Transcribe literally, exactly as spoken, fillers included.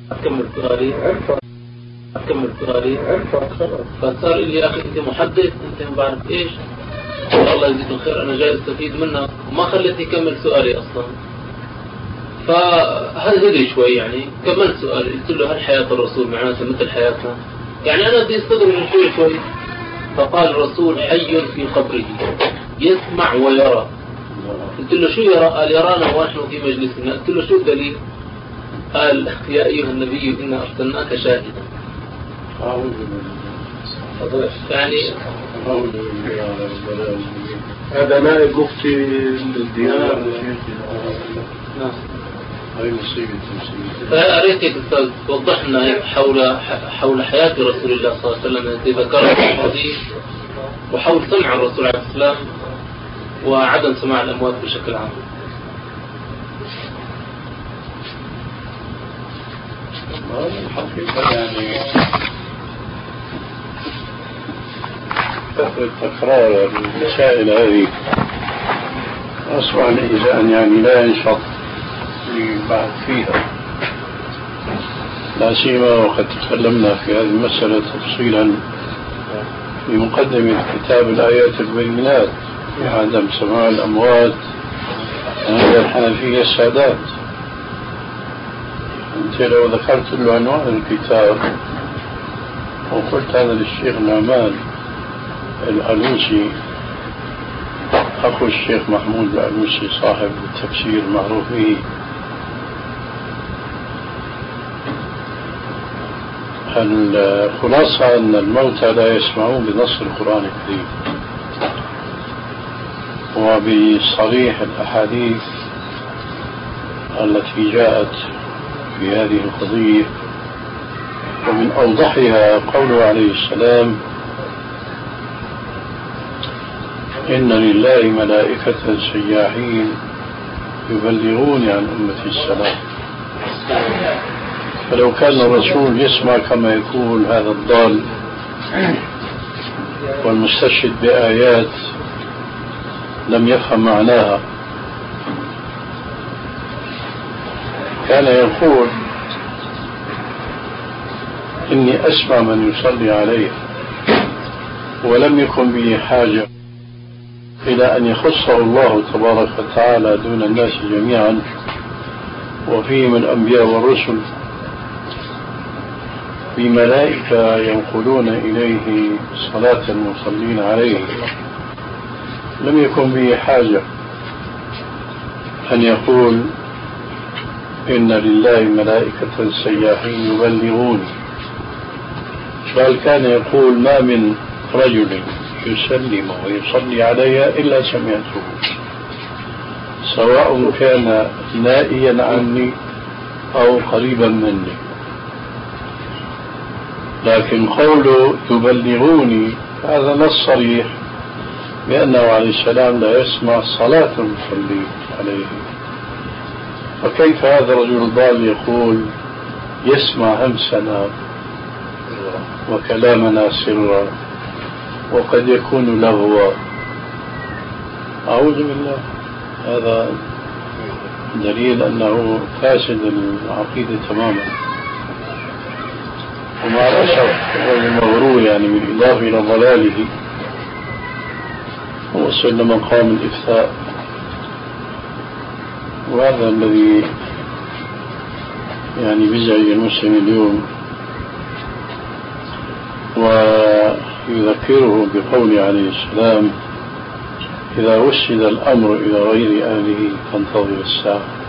أكمل سؤالي أكمل سؤالي فصار لي يا أخي أنت محدث أنت ما بعرف إيش، الله يجزيك الخير أنا جاي أستفيد منك وما خلتني أكمل سؤالي أصلا. فهذا شوي يعني كملت سؤالي قلت له هل حياة الرسول معناتها مثل حياتنا؟ يعني أنا بدي أستغرب من شوي شوي. فقال الرسول حي في قبره يسمع ويرى. قلت له شو يرى؟ قال يرانا ونحن في مجلسنا. قلت له شو الدليل؟ قال يا أيها النبي إنا أرسلناك شاهدا. يعني هذا نائب مفتي الديار. نعم. فأريتك أستاذ توضح لنا حول حول حياة رسول الله صلى الله عليه وسلم التي ذكرها في الحديث، وحول سمع الرسول عليه السلام وعدم سماع الأموات بشكل عام. الحقيقة يعني كثرة تكرار المسائل هذه أصبح الإنسان يعني لا ينشط بعد فيها، لا سيما وقد تكلمنا في هذه المسألة تفصيلا في مقدمة كتاب الآيات البينات في عدم سماع الأموات عند الحنفية السادات. أنت لو ذكرت له عنوان الكتاب وقلت هذا للشيخ نعمان الألوسي أخو الشيخ محمود الألوسي صاحب التفسير المعروف به، الخلاصة أن الموتى لا يسمعون بنص القرآن الكريم وبصريح الأحاديث التي جاءت في هذه القضية، ومن أوضحها قوله عليه السلام إن لله ملائكة سياحين يبلغون عن أمة السلام. فلو كان الرسول يسمع كما يقول هذا الضال والمستشهد بآيات لم يفهم معناها، كان يقول إني أسمع من يصلي عليه، ولم يكن به حاجة إلى أن يخصه الله تبارك وتعالى دون الناس جميعا وفيهم الأنبياء والرسل بملائكة ينقلون إليه صلاة المصلين عليه. لم يكن به حاجة أن يقول إن لله ملائكة سياحين يبلغون، بل كان يقول ما من رجل يسلم ويصلي علي إلا سمعته، سواء كان نائيا عني أو قريبا مني. لكن قوله يبلغوني هذا نص صريح بأنه عليه السلام لا يسمع صلاة المصلي عليه. فكيف هذا الرجل الضال يقول يسمع همسنا وكلامنا سرا وقد يكون لغوا؟ أعوذ بالله. هذا دليل أنه فاسد العقيدة تماما. ومع الأسف الرجل مغرور يعني بالإضافة إلى ضلاله وصل لمقام الإفتاء، وهذا الذي يعني بيزعج المسلم اليوم، ويذكره بقول عليه السلام إذا وسد الأمر إلى غير أهله فانتظر الساعة.